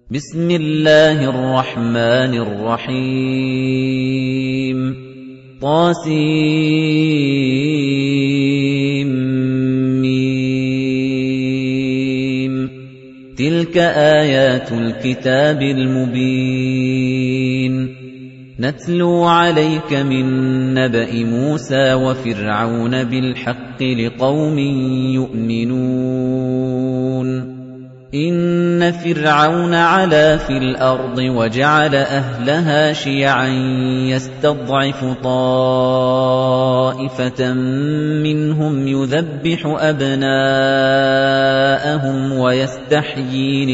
بسم الله الرحمن الرحيم طاسيم تلك آيات الكتاب المبين نتلو عليك من نبأ موسى وفرعون بالحق لقوم يؤمنون إن فرعون علا في الأرض وجعل أهلها شيعا يستضعف طائفة منهم يذبح أبناءهم ويستحيي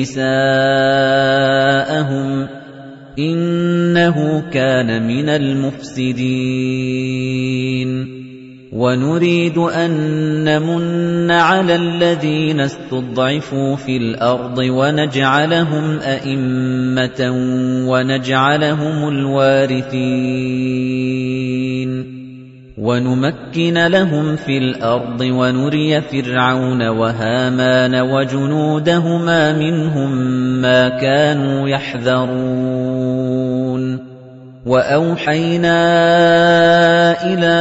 نساءهم إنه كان من المفسدين ونريد أن نمن على الذين استضعفوا في الأرض ونجعلهم أئمة ونجعلهم الوارثين ونمكن لهم في الأرض ونري فرعون وهامان وجنودهما منهم ما كانوا يحذرون وأوحينا إلى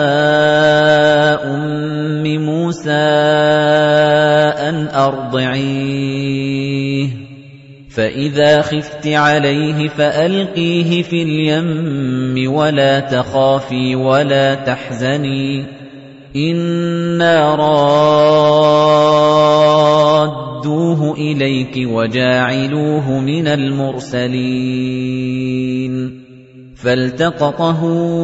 أم موسى أن أرضعيه فإذا خفت عليه فألقيه في اليم ولا تخافي ولا تحزني إنا رادوه إليك وجاعلوه من المرسلين فالتقطه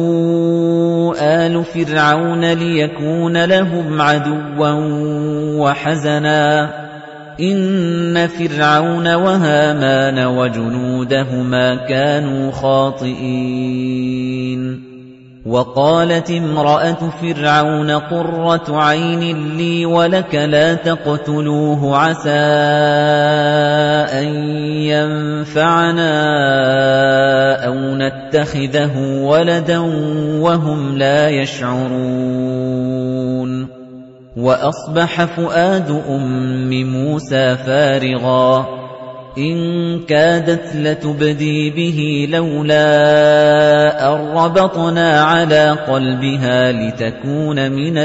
آل فرعون ليكون لهم عدوا وحزنا إن فرعون وهامان وجنودهما كانوا خاطئين وقالت امرأة فرعون قرة عين لي ولك لا تقتلوه عسى أن ينفعنا أو نتخذه ولدا وهم لا يشعرون وأصبح فؤاد أم موسى فارغا إن كادت لتبدي به لولا أن ربطنا على قلبها لتكون من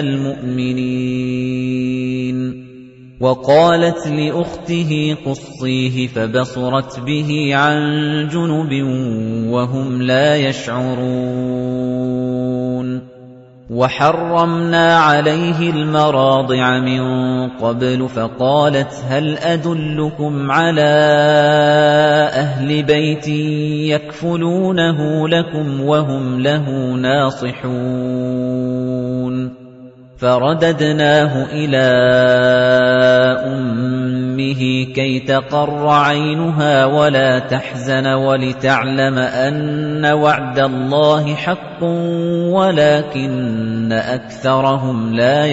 المؤمنين وقالت لأخته قصيه فبصرت به عن جنب وهم لا يشعرون وحرمنا عليه المراضع من قبل فقالت هل أدلكم على أهل بيت يكفلونه لكم وهم له ناصحون فرددناه إلى أمه كي تقر عينها ولا تحزن ولتعلم أن وعد الله حق ولكن أكثرهم لا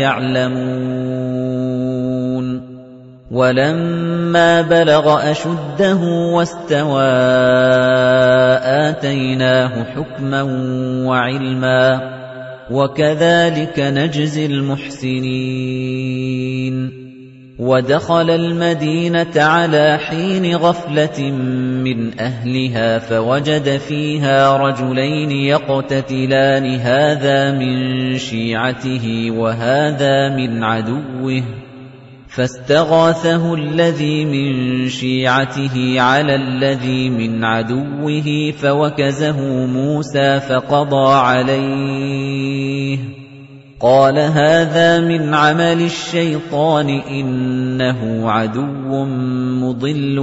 يعلمون ولما بلغ أشده واستوى آتيناه حكما وعلما وكذلك نجزي المحسنين ودخل المدينة على حين غفلة من أهلها فوجد فيها رجلين يقتتلان هذا من شيعته وهذا من عدوه فاستغاثه الذي من شيعته على الذي من عدوه فوكزه موسى فقضى عليه قال هذا من عمل الشيطان إنه عدو مضل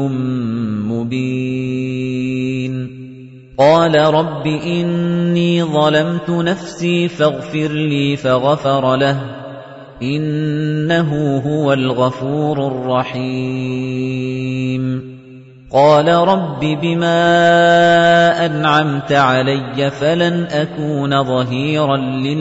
مبين قال رب إني ظلمت نفسي فاغفر لي فغفر له إنه هو الغفور الرحيم قال رب بما أنعمت علي فلن أكون ظهيرا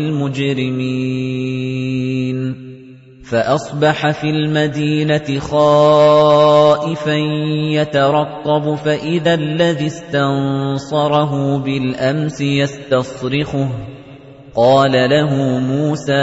للمجرمين فأصبح في المدينة خائفا يترقب فإذا الذي استنصره بالأمس يستصرخه قال له موسى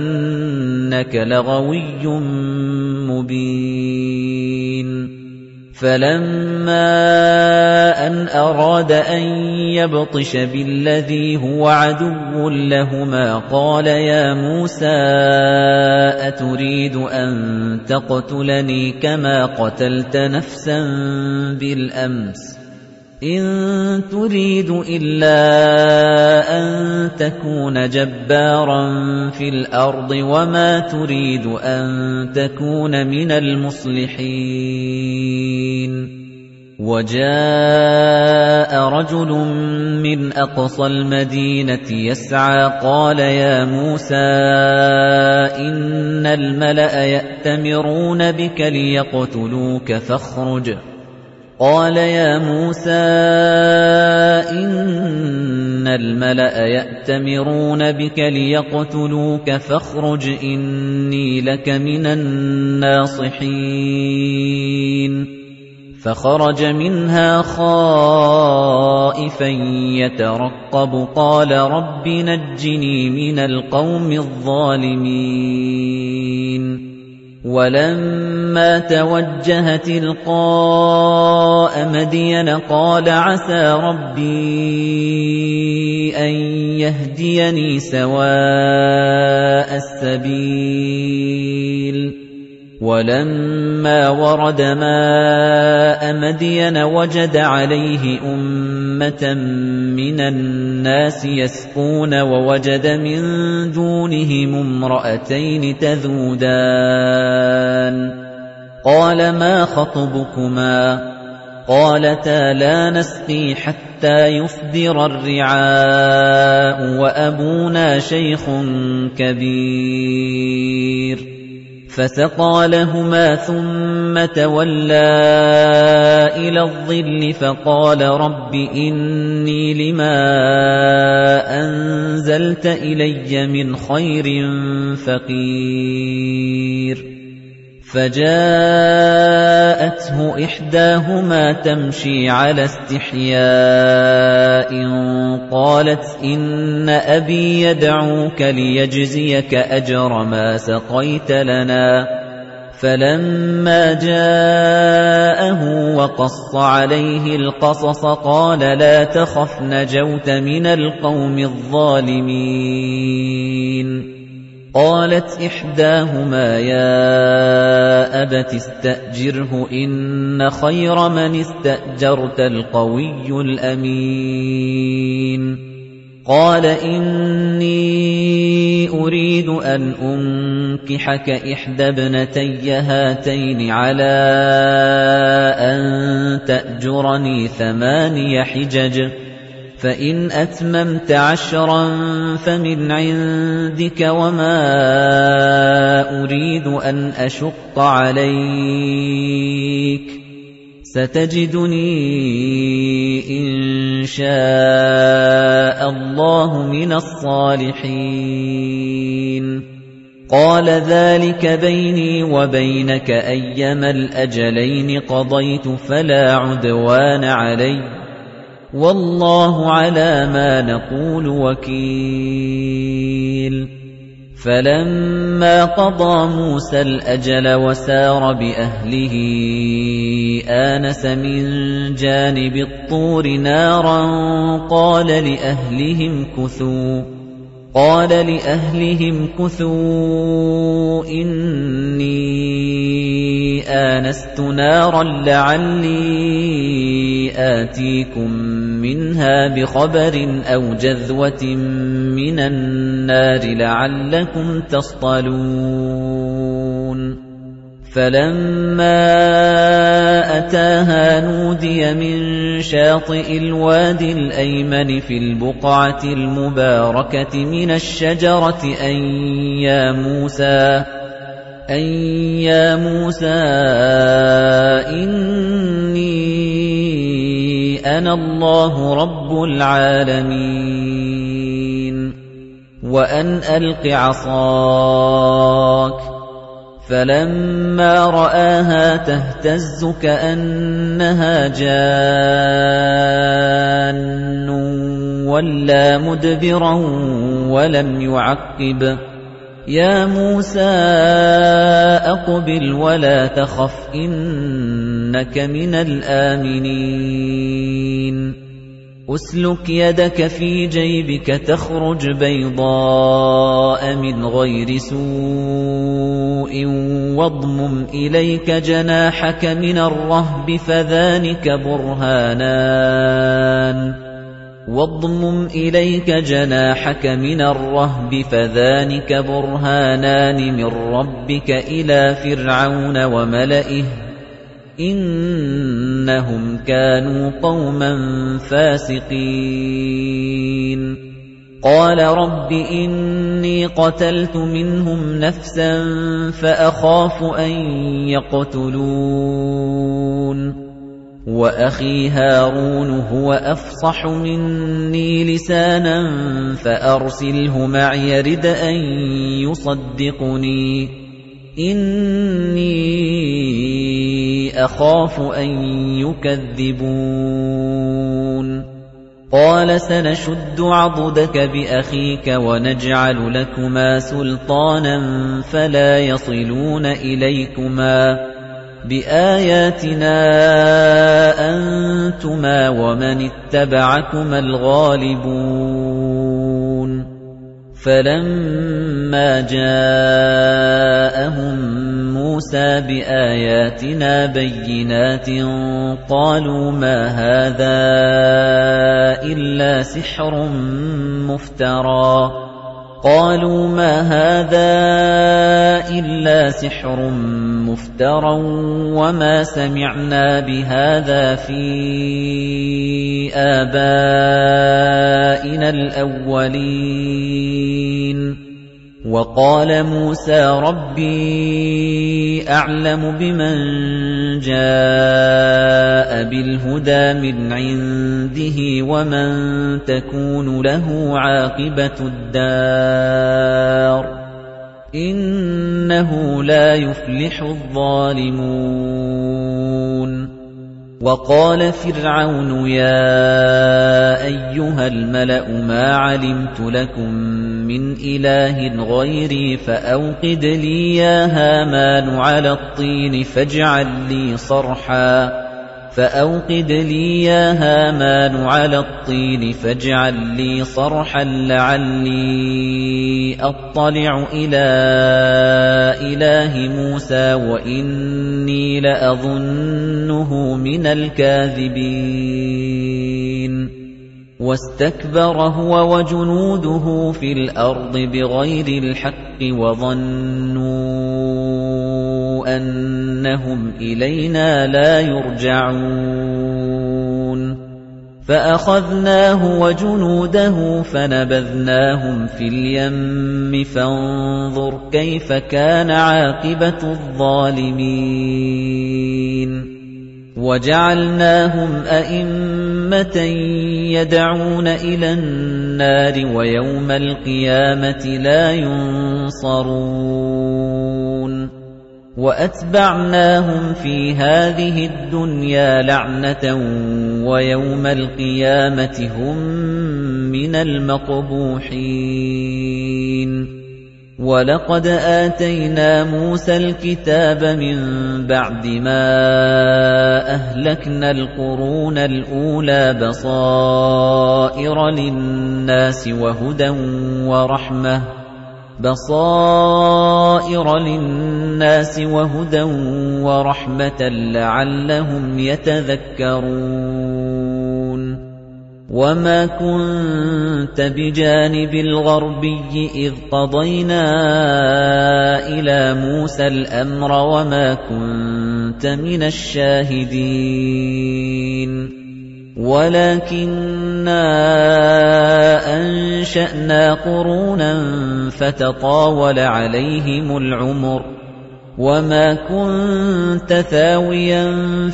إنك لغوي مبين فَلَمَّا أَنْ أَرَادَ أَنْ يَبْطِشَ بِالَّذِي هُوَ عَدُوٌّ لَهُمَا قَالَ يَا مُوسَىٰ أَتُرِيدُ أَنْ تَقْتُلَنِي كَمَا قَتَلْتَ نَفْسًا بِالْأَمْسِ إِن تُرِيدُ إِلَّا أَن تَكُونَ جَبَّارًا فِي الْأَرْضِ وَمَا تُرِيدُ أَن تَكُونَ مِنَ الْمُصْلِحِينَ وَجَاءَ رَجُلٌ مِّنْ أَقْصَى الْمَدِينَةِ يَسْعَىٰ قَالَ يَا مُوسَىٰ إِنَّ الْمَلَأَ يَأْتَمِرُونَ بِكَ لِيَقْتُلُوكَ فَاخْرُجْ قَالَ يَا مُوسَىٰ إِنَّ الْمَلَأَ يَأْتَمِرُونَ بِكَ لِيَقْتُلُوكَ فَاخْرُجْ إِنِّي لَكَ مِنَ النَّاصِحِينَ فَخَرَجَ مِنْهَا خَائِفًا يَتَرَقَّبُ قَالَ رَبِّ نَجِّنِي مِنَ الْقَوْمِ الظَّالِمِينَ وَلَمَّا تَوَجَّهَ تِلْقَاءَ مَدْيَنَ قَالَ عَسَىٰ رَبِّي أَن يَهْدِيَنِي سَوَاءَ السَّبِيلِ وَلَمَّا وَرَدَ مَاءَ مَدْيَنَ وَجَدَ عَلَيْهِ أُمَّةً مِّنَ النَّاسِ يَسْقُونَ وَوَجَدَ مِن دُونِهِمُ امْرَأَتَيْنِ تَذُودَانِ قَالَ مَا خَطْبُكُمَا قَالَتَا لَا نَسْقِي حَتَّىٰ يُصْدِرَ الرِّعَاءُ وَأَبُونَا شَيْخٌ كَبِيرٌ فَسَقَىٰ لَهُمَا ثُمَّ تَوَلَّىٰ إِلَى الظِّلِّ فَقَالَ رَبِّ إِنِّي لِمَا أَنزَلْتَ إِلَيَّ مِنْ خَيْرٍ فَقِيرٌ فَجَاءَتْهُ إِحْدَاهُمَا تَمْشِي عَلَى اسْتِحْيَاءٍ قَالَتْ إِنَّ أَبِي يَدْعُوكَ لِيَجْزِيَكَ أَجْرَ مَا سَقَيْتَ لَنَا فَلَمَّا جَاءَهُ وَقَصَّ عَلَيْهِ الْقَصَصَ قَالَ لَا تَخَفْ نَجَوْتَ مِنَ الْقَوْمِ الظَّالِمِينَ قَالَتْ إِحْدَاهُمَا يَا أَبَتِ اسْتَأْجِرْهُ إِنَّ خَيْرَ مَنِ اسْتَأْجَرْتَ الْقَوِيُّ الْأَمِينُ قَالَ إِنِّي أُرِيدُ أَنْ أُنكِحَكَ إِحْدَى ابْنَتَيَّ هَاتَيْنِ عَلَىٰ أَن تَأْجُرَنِي 8 حِجَجٍ فَإِنْ أَتْمَمْتَ 10 فَمِنْ عِندِكَ وَمَا أُرِيدُ أَنْ أَشُقَّ عَلَيْكَ سَتَجِدُنِي إِن شَاءَ اللَّهُ مِنَ الصَّالِحِينَ قَالَ ذَلِكَ بَيْنِي وَبَيْنَكَ أَيَّمَا الْأَجَلَيْنِ قَضَيْتُ فَلَا عُدْوَانَ عَلَيَّ وَاللَّهُ عَلَىٰ مَا نَقُولُ وَكِيلٌ فَلَمَّا قَضَىٰ مُوسَى الْأَجَلَ وَسَارَ بِأَهْلِهِ آنَسَ مِن جَانِبِ الطُّورِ نَارًا قَالَ لِأَهْلِهِمْ كُثُوا إِنِّي آنَسْتُ نَارًا لَّعَلِّي آتِيكُم مِّنْهَا بِخَبَرٍ أَوْ جَذْوَةٍ مِّنَ النَّارِ لَعَلَّكُمْ تَصْطَلُونَ فَلَمَّا أَتَاهَا نُودِيَ مِن شَاطِئِ الْوَادِ الْأَيْمَنِ فِي الْبُقْعَةِ الْمُبَارَكَةِ مِنَ الشَّجَرَةِ أَن يَا مُوسَىٰ إِنِّي أَنَا اللَّهُ رَبُّ الْعَالَمِينَ وَأَنْ أَلْقِ عَصَاكَ فَلَمَّا رَآهَا تَهْتَزُّ كَأَنَّهَا جَانٌّ وَلَّىٰ مُدْبِرًا وَلَمْ يُعَقِّبْ يَا مُوسَىٰ أَقْبِلْ وَلَا تَخَفْ إِنَّكَ إنك من الآمنين أسلك يدك في جيبك تخرج بيضاء من غير سوء واضمم إليك جناحك من الرهب فذانك برهانان من ربك إلى فرعون وملئه إنهم كانوا قوما فاسقين قال رب إني قتلت منهم نفسا فأخاف أن يقتلون وأخي هارون هو أفصح مني لسانا فأرسله معي رد أن يصدقني إني أخاف أن يكذبون قال سنشد عضدك بأخيك ونجعل لكما سلطانا فلا يصلون إليكما بآياتنا أنتما ومن اتبعكما الغالبون فلما جاءهم موسى بآياتنا بينات قالوا ما هذا إلا سحر مفترى وما سمعنا بهذا في آبائنا الأولين وقال موسى ربي أعلم بمن جاء بالهدى من عنده ومن تكون له عاقبة الدار إنه لا يفلح الظالمون وقال فرعون يا أيها الملأ ما علمت لكم من إله غيري فأوقد لي يا هامان على الطين فاجعل لي صرحا لعلي أطلع إلى إله موسى وإني لأظنه من الكاذبين واستكبر هو وجنوده في الأرض بغير الحق وظنوا أنهم إلينا لا يرجعون فأخذناه وجنوده فنبذناهم في اليم فانظر كيف كان عاقبة الظالمين وجعلناهم أئمة يدعون إلى النار ويوم القيامة لا ينصرون وأتبعناهم في هذه الدنيا لعنة ويوم القيامة هم من المقبوحين وَلَقَدْ آتَيْنَا مُوسَى الْكِتَابَ مِنْ بَعْدِ مَا أَهْلَكْنَا الْقُرُونَ الْأُولَى بَصَائِرَ لِلنَّاسِ وَهُدًى وَرَحْمَةً لَعَلَّهُمْ يَتَذَكَّرُونَ وَمَا كُنْتَ بِجَانِبِ الْغَرْبِيِّ إِذْ قَضَيْنَا إِلَى مُوسَى الْأَمْرَ وَمَا كُنْتَ مِنَ الشَّاهِدِينَ وَلَكِنَّا أَنشَأْنَا قُرُونًا فَتَطَاوَلَ عَلَيْهِمُ الْعُمُرُ وَمَا كُنْتَ ثَاوِيًا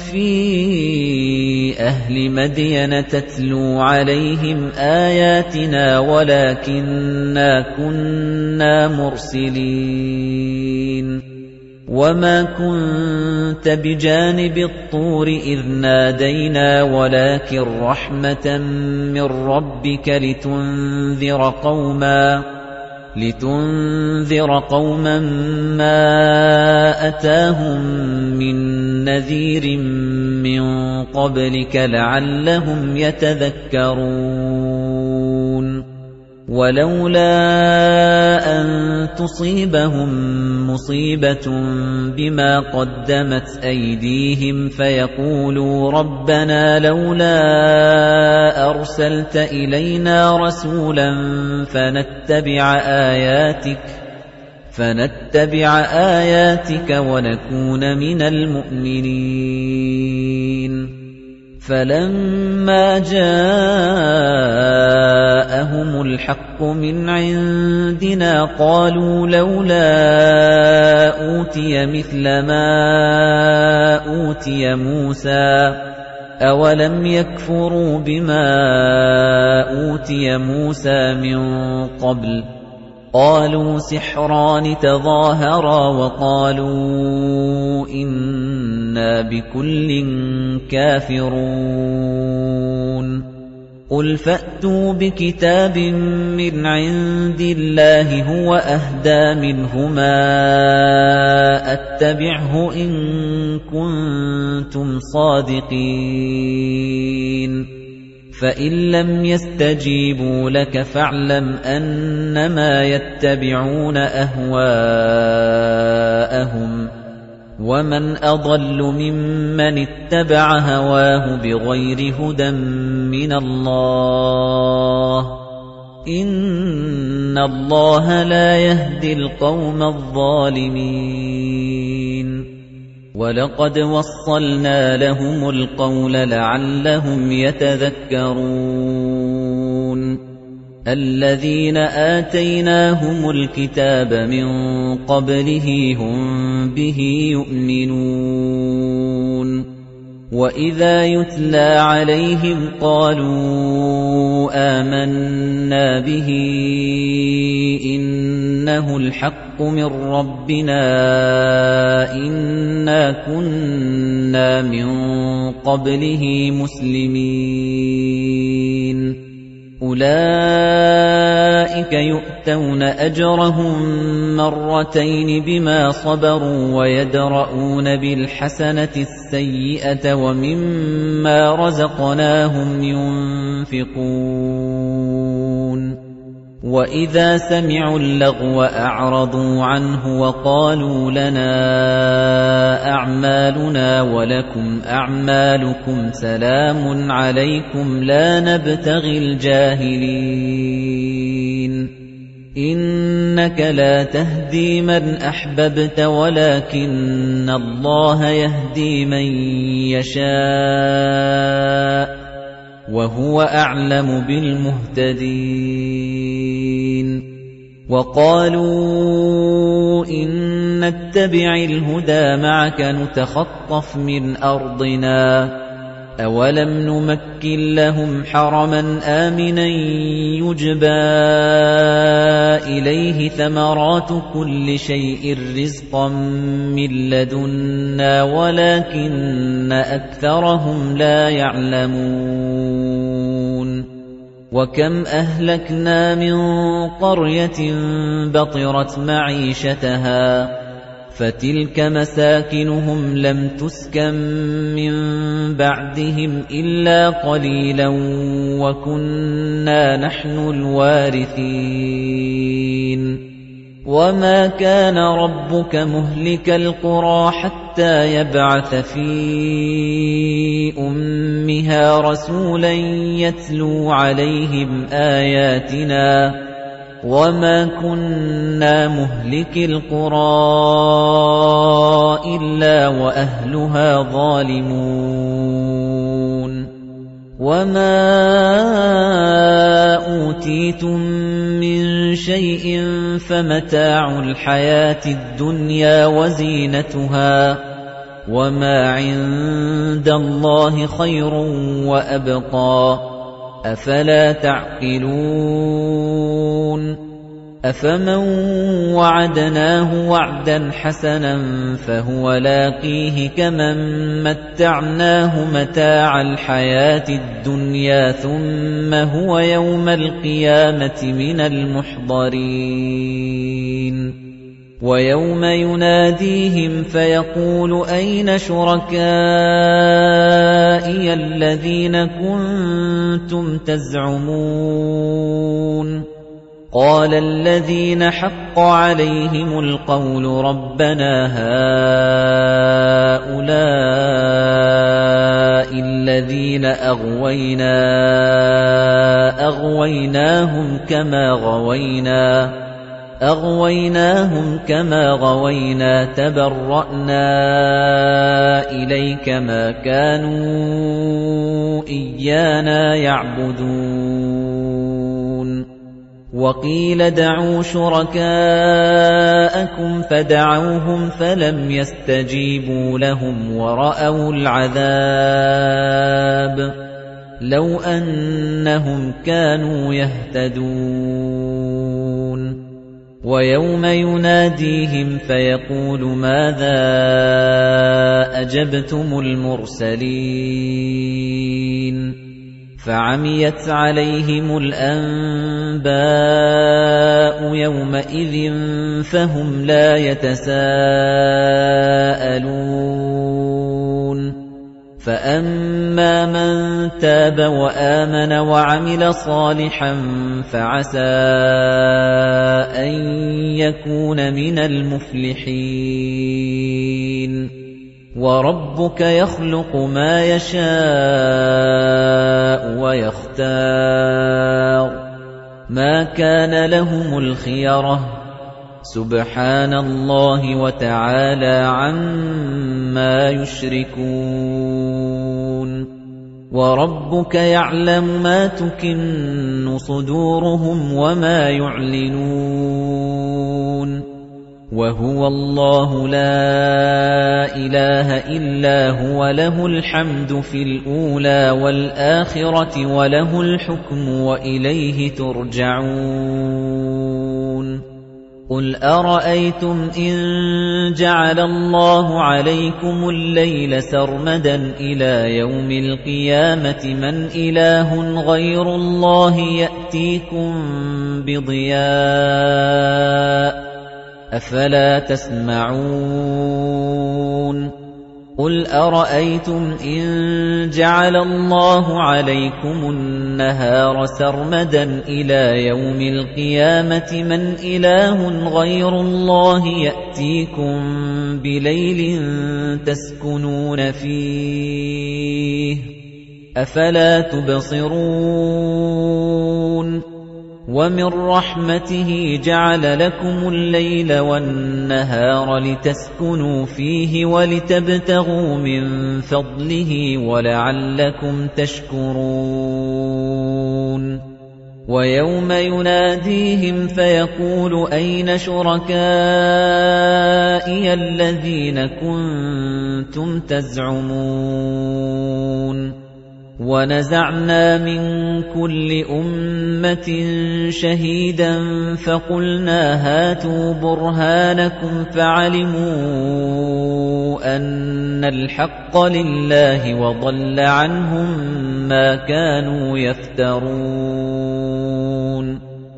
فِي أَهْلِ مَدْيَنَ تَتْلُو عَلَيْهِمْ آيَاتِنَا وَلَكِنَّا كُنَّا مُرْسِلِينَ وَمَا كُنْتَ بِجَانِبِ الطُّورِ إِذْ نَادَيْنَا وَلَكِنْ رَحْمَةً مِّن رَّبِّكَ لِتُنذِرَ قَوْمًا مَّا أَتَاهُم مِّن نَّذِيرٍ مِّن قَبْلِكَ لَعَلَّهُمْ يَتَذَكَّرُونَ وَلَوْلَا أَن تُصِيبَهُم مُّصِيبَةٌ بِمَا قَدَّمَتْ أَيْدِيهِمْ فَيَقُولُوا رَبَّنَا لَوْلَا أَرْسَلْتَ إِلَيْنَا رَسُولًا فَنَتَّبِعَ آيَاتِكَ وَنَكُونَ مِنَ الْمُؤْمِنِينَ فَلَمَّا جَاءَهُمُ الْحَقُّ مِنْ عِندِنَا قَالُوا لَوْلَا أُوتِيَ مِثْلَ مَا أُوتِيَ مُوسَى أَوَلَمْ يَكْفُرُوا بِمَا أُوتِيَ مُوسَى مِنْ قَبْلُ قَالُوا سِحْرَانِ تَظَاهَرَا وَقَالُوا إِنَّا بِكُلٍّ كَافِرُونَ قُلْ فَأْتُوا بِكِتَابٍ مِّنْ عِندِ اللَّهِ هُوَ أَهْدَىٰ مِنْهُمَا أَتَّبِعْهُ إِن كُنتُمْ صَادِقِينَ فَإِن لَّمْ يَسْتَجِيبُوا لَكَ فَاعْلَمْ أَنَّمَا يَتَّبِعُونَ أَهْوَاءَهُمْ ۚ وَمَنْ أَضَلُّ مِمَّنِ اتَّبَعَ هَوَاهُ بِغَيْرِ هُدًى مِّنَ اللَّهِ ۚ إِنَّ اللَّهَ لَا يَهْدِي الْقَوْمَ الظَّالِمِينَ وَلَقَدْ وَصَّلْنَا لَهُمُ الْقَوْلَ لَعَلَّهُمْ يَتَذَكَّرُونَ الَّذِينَ آتَيْنَاهُمُ الْكِتَابَ مِن قَبْلِهِ هُم بِهِ يُؤْمِنُونَ وَإِذَا يُتْلَىٰ عَلَيْهِمْ قَالُوا آمَنَّا بِهِ إِنَّهُ الْحَقُّ مِن رَّبِّنَا إِنَّا كُنَّا مِن قَبْلِهِ مُسْلِمِينَ أُولَٰئِكَ يُؤْتَوْنَ أَجْرَهُم مَّرَّتَيْنِ بِمَا صَبَرُوا وَيَدْرَءُونَ بِالْحَسَنَةِ السَّيِّئَةَ وَمِمَّا رَزَقْنَاهُمْ يُنفِقُونَ وَإِذَا سَمِعُوا اللَّغْوَ أَعْرَضُوا عَنْهُ وَقَالُوا لَنَا أَعْمَالُنَا وَلَكُمْ أَعْمَالُكُمْ سَلَامٌ عَلَيْكُمْ لَا نَبْتَغِي الْجَاهِلِينَ إِنَّكَ لَا تَهْدِي مَنْ أَحْبَبْتَ وَلَكِنَّ اللَّهَ يَهْدِي مَن يَشَاءُ وَهُوَ أَعْلَمُ بِالْمُهْتَدِينَ وَقَالُوا إِن نَّتَّبِعِ الْهُدَىٰ مَعَكَ نُتَخَطَّفْ مِنْ أَرْضِنَا أَوَلَمْ نُمَكِّن لَّهُمْ حَرَمًا آمِنًا يُجْبَىٰ إِلَيْهِ ثَمَرَاتُ كُلِّ شَيْءٍ رِّزْقًا مِّن لَّدُنَّا وَلَٰكِنَّ أَكْثَرَهُمْ لَا يَعْلَمُونَ وَكَمْ أَهْلَكْنَا مِن قَرْيَةٍ بَطِرَتْ مَعِيشَتَهَا فَتِلْكَ مَسَاكِنُهُمْ لَمْ تُسْكَن مِّن بَعْدِهِمْ إِلَّا قَلِيلًا وَكُنَّا نَحْنُ الْوَارِثِينَ وَمَا كَانَ رَبُّكَ مُهْلِكَ الْقُرَىٰ حَتَّىٰ يَبْعَثَ فِي أُمِّهَا رَسُولًا يَتْلُو عَلَيْهِمْ آيَاتِنَا وَمَا كُنَّا مُهْلِكِي الْقُرَىٰ إِلَّا وَأَهْلُهَا ظَالِمُونَ وَمَا أُوتِيتُم مِّن شَيْءٍ فَمَتَاعُ الْحَيَاةِ الدُّنْيَا وَزِينَتُهَا وَمَا عِندَ اللَّهِ خَيْرٌ وَأَبْقَىٰ أَفَلَا تَعْقِلُونَ أَفَمَن وَعَدْنَاهُ وَعْدًا حَسَنًا فَهُوَ لَاقِيهِ كَمَن مَّتَّعْنَاهُ مَتَاعَ الْحَيَاةِ الدُّنْيَا ثُمَّ هُوَ يَوْمَ الْقِيَامَةِ مِنَ الْمُحْضَرِينَ وَيَوْمَ يُنَادِيهِمْ فَيَقُولُ أَيْنَ شُرَكَائِيَ الَّذِينَ كُنتُمْ تَزْعُمُونَ قَالَ الَّذِينَ حَقَّ عَلَيْهِمُ الْقَوْلُ رَبَّنَا هَؤُلَاءِ الَّذِينَ أَغْوَيْنَاهُمْ كَمَا غَوَيْنَا تَبَرَّأْنَا إِلَيْكَ مَا كَانُوا إِيَّانَا يَعْبُدُونَ وَقِيلَ ادْعُوا شُرَكَاءَكُمْ فَدَعَوْهُمْ فَلَمْ يَسْتَجِيبُوا لَهُمْ وَرَأَوُا الْعَذَابَ لَوْ أَنَّهُمْ كَانُوا يَهْتَدُونَ وَيَوْمَ يُنَادِيهِمْ فَيَقُولُ مَاذَا أَجَبْتُمُ الْمُرْسَلِينَ فَعَمِيَتْ عَلَيْهِمُ الْأَنبَاءُ يَوْمَئِذٍ فَهُمْ لَا يَتَسَاءَلُونَ فَأَمَّا مَن تَابَ وَآمَنَ وَعَمِلَ صَالِحًا فَعَسَىٰ أَن يَكُونَ مِنَ الْمُفْلِحِينَ وَرَبُّكَ يَخْلُقُ مَا يَشَاءُ وَيَخْتَارُ مَا كَانَ لَهُمُ الْخِيَرَةُ سُبْحَانَ اللَّهِ وَتَعَالَى عَمَّا يُشْرِكُونَ وَرَبُّكَ يَعْلَمُ مَا تُكِنُّ صُدُورُهُمْ وَمَا يُعْلِنُونَ وَهُوَ اللَّهُ لَا إِلَٰهَ إِلَّا هُوَ لَهُ الْحَمْدُ فِي الْأُولَىٰ وَالْآخِرَةِ وَلَهُ الْحُكْمُ وَإِلَيْهِ تُرْجَعُونَ قُلْ أَرَأَيْتُمْ إِن جَعَلَ اللَّهُ عَلَيْكُمُ اللَّيْلَ سَرْمَدًا إِلَىٰ يَوْمِ الْقِيَامَةِ مَنْ إِلَٰهٌ غَيْرُ اللَّهِ يَأْتِيكُم بِضِيَاءٍ أَفَلَا تَسْمَعُونَ قُلْ أَرَأَيْتُمْ إِن جَعَلَ اللَّهُ عَلَيْكُمُ النَّهَارَ سَرْمَدًا إِلَىٰ يَوْمِ الْقِيَامَةِ مَنْ إِلَٰهٌ غَيْرُ اللَّهِ يَأْتِيكُم بِلَيْلٍ تَسْكُنُونَ فِيهِ أَفَلَا تُبْصِرُونَ وَمِن رَّحْمَتِهِ جَعَلَ لَكُمُ اللَّيْلَ وَالنَّهَارَ لِتَسْكُنُوا فِيهِ وَلِتَبْتَغُوا مِن فَضْلِهِ وَلَعَلَّكُمْ تَشْكُرُونَ وَيَوْمَ يُنَادِيهِمْ فَيَقُولُ أَيْنَ شُرَكَائِيَ الَّذِينَ كُنتُمْ تَزْعُمُونَ وَنَزَعْنَا مِن كُلِّ أُمَّةٍ شَهِيدًا فَقُلْنَا هَاتُوا بُرْهَانَكُمْ فَعَلِمُوا أَنَّ الْحَقَّ لِلَّهِ وَضَلَّ عَنْهُم مَّا كَانُوا يَفْتَرُونَ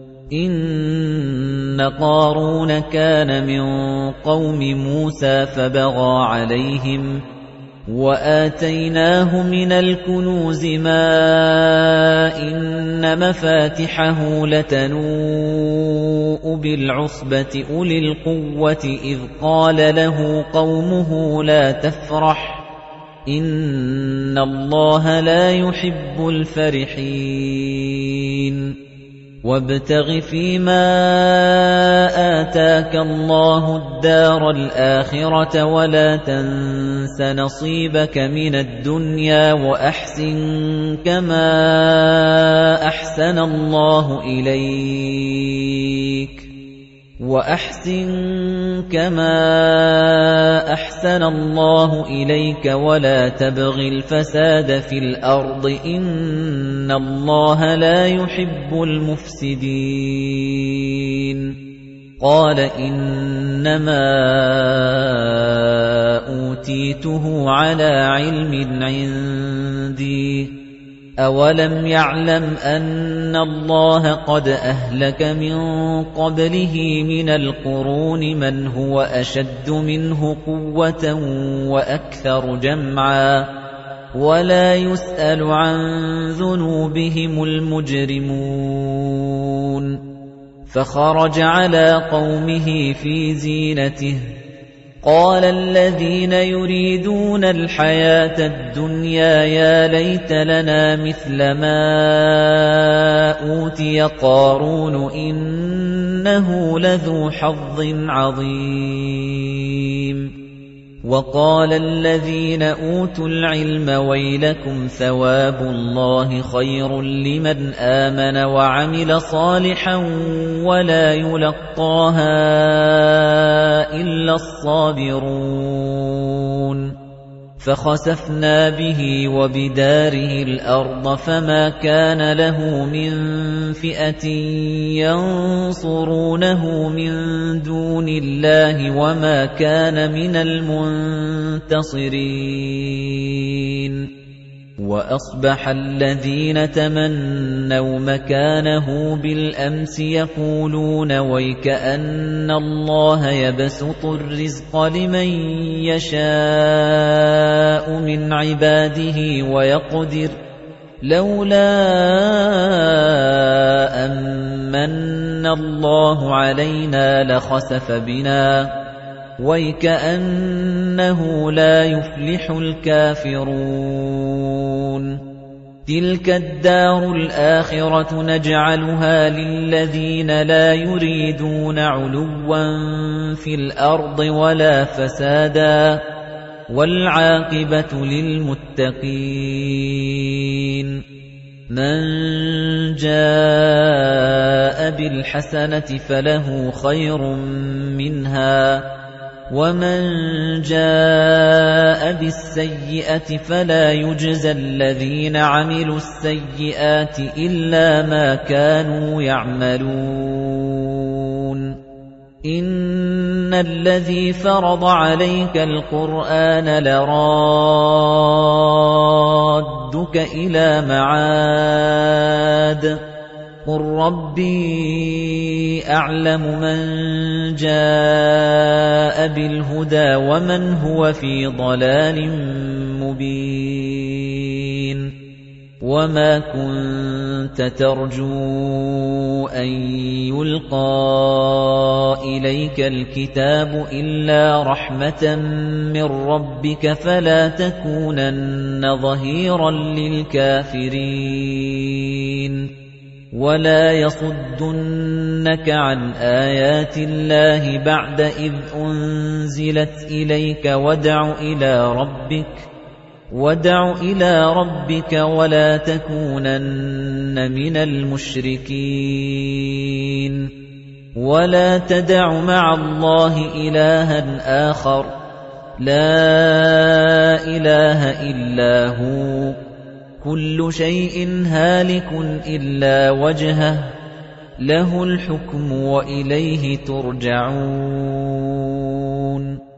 إِنَّ قَارُونَ كَانَ مِن قَوْمِ مُوسَىٰ فَبَغَىٰ عَلَيْهِمْ وَآتَيْنَاهُ مِنَ الْكُنُوزِ مَا إِنَّ مَفَاتِحَهُ لَتَنُوءُ بِالْعُصْبَةِ أُولِي الْقُوَّةِ إِذْ قَالَ لَهُ قَوْمُهُ لَا تَفْرَحْ إِنَّ اللَّهَ لَا يُحِبُّ الْفَرِحِينَ وَابْتَغِ فِيمَا آتَاكَ اللَّهُ الدَّارَ الْآخِرَةَ وَلَا تَنسَ نَصِيبَكَ مِنَ الدُّنْيَا وَأَحْسِن كَمَا أَحْسَنَ اللَّهُ إِلَيْكَ وَأَحْسِن كَمَا أَحْسَنَ اللَّهُ إِلَيْكَ وَلَا تَبْغِ الْفَسَادَ فِي الْأَرْضِ ۖ إِنَّ اللَّهَ لَا يُحِبُّ الْمُفْسِدِينَ قَالَ إِنَّمَا أُوتِيتُهُ عَلَىٰ عِلْمٍ عِندِي ۚ أَوَلَمْ يَعْلَمْ أَنَّ اللَّهَ قَدْ أَهْلَكَ مِن قَبْلِهِ مِنَ الْقُرُونِ مَنْ هُوَ أَشَدُّ مِنْهُ قُوَّةً وَأَكْثَرُ جَمْعًا ۚ وَلَا يُسْأَلُ عَن ذُنُوبِهِمُ الْمُجْرِمُونَ فَخَرَجَ عَلَىٰ قَوْمِهِ فِي زِينَتِهِ قَالَ الَّذِينَ يُرِيدُونَ الْحَيَاةَ الدُّنْيَا يَا لَيْتَ لَنَا مِثْلَ مَا أُوتِيَ قَارُونُ إِنَّهُ لَذُو حَظٍّ عَظِيمٍ وَقَالَ الَّذِينَ أُوتُوا الْعِلْمَ وَيْلَكُمْ ثَوَابُ اللَّهِ خَيْرٌ لِّمَنْ آمَنَ وَعَمِلَ صَالِحًا وَلَا يُلَقَّاهَا إِلَّا الصَّابِرُونَ فَخَسَفْنَا بِهِ وَبِدَارِهِ الْأَرْضَ فَمَا كَانَ لَهُ مِن فِئَةٍ يَنصُرُونَهُ مِن دُونِ اللَّهِ وَمَا كَانَ مِنَ الْمُنتَصِرِينَ وَأَصْبَحَ الَّذِينَ تَمَنَّوْا مَكَانَهُ بِالْأَمْسِ يَقُولُونَ وَيْكَأَنَّ اللَّهَ يَبْسُطُ الرِّزْقَ لِمَن يَشَاءُ مِنْ عِبَادِهِ وَيَقْدِرُ لَوْلَا أَن مَّنَّ اللَّهُ عَلَيْنَا لَخَسَفَ بِنَا وَيْكَأَنَّهُ لَا يُفْلِحُ الْكَافِرُونَ تِلْكَ الدَّارُ الْآخِرَةُ نَجْعَلُهَا لِلَّذِينَ لَا يُرِيدُونَ عُلُوًّا فِي الْأَرْضِ وَلَا فَسَادًا وَالْعَاقِبَةُ لِلْمُتَّقِينَ مَن جَاءَ بِالْحَسَنَةِ فَلَهُ خَيْرٌ مِّنْهَا وَمَن جَاءَ بِالسَّيِّئَةِ فَلَا يُجْزَى الَّذِينَ عَمِلُوا السَّيِّئَاتِ إِلَّا مَا كَانُوا يَعْمَلُونَ إِنَّ الَّذِي فَرَضَ عَلَيْكَ الْقُرْآنَ لَرَادُّكَ إِلَىٰ مَعَادٍ قُل رَّبِّي أَعْلَمُ مَن جَاءَ بِالْهُدَىٰ وَمَنْ هُوَ فِي ضَلَالٍ مُّبِينٍ وَمَا كُنتَ تَرْجُو أَن يُلْقَىٰ إِلَيْكَ الْكِتَابُ إِلَّا رَحْمَةً مِّن رَّبِّكَ فَلَا تَكُونَنَّ ظَهِيرًا لِّلْكَافِرِينَ وَلَا يَصُدُّنَّكَ عَنْ آيَاتِ اللَّهِ بَعْدَ إِذْ أُنزِلَتْ إِلَيْكَ وَادْعُ إِلَىٰ رَبِّكَ وَلَا تَكُونَنَّ مِنَ الْمُشْرِكِينَ وَلَا تَدْعُ مَعَ اللَّهِ إِلَٰهًا آخَرَ لَا إِلَٰهَ إِلَّا هُوَ كُلُّ شَيْءٍ هَالِكٌ إِلَّا وَجْهَهُ لَهُ الْحُكْمُ وَإِلَيْهِ تُرْجَعُونَ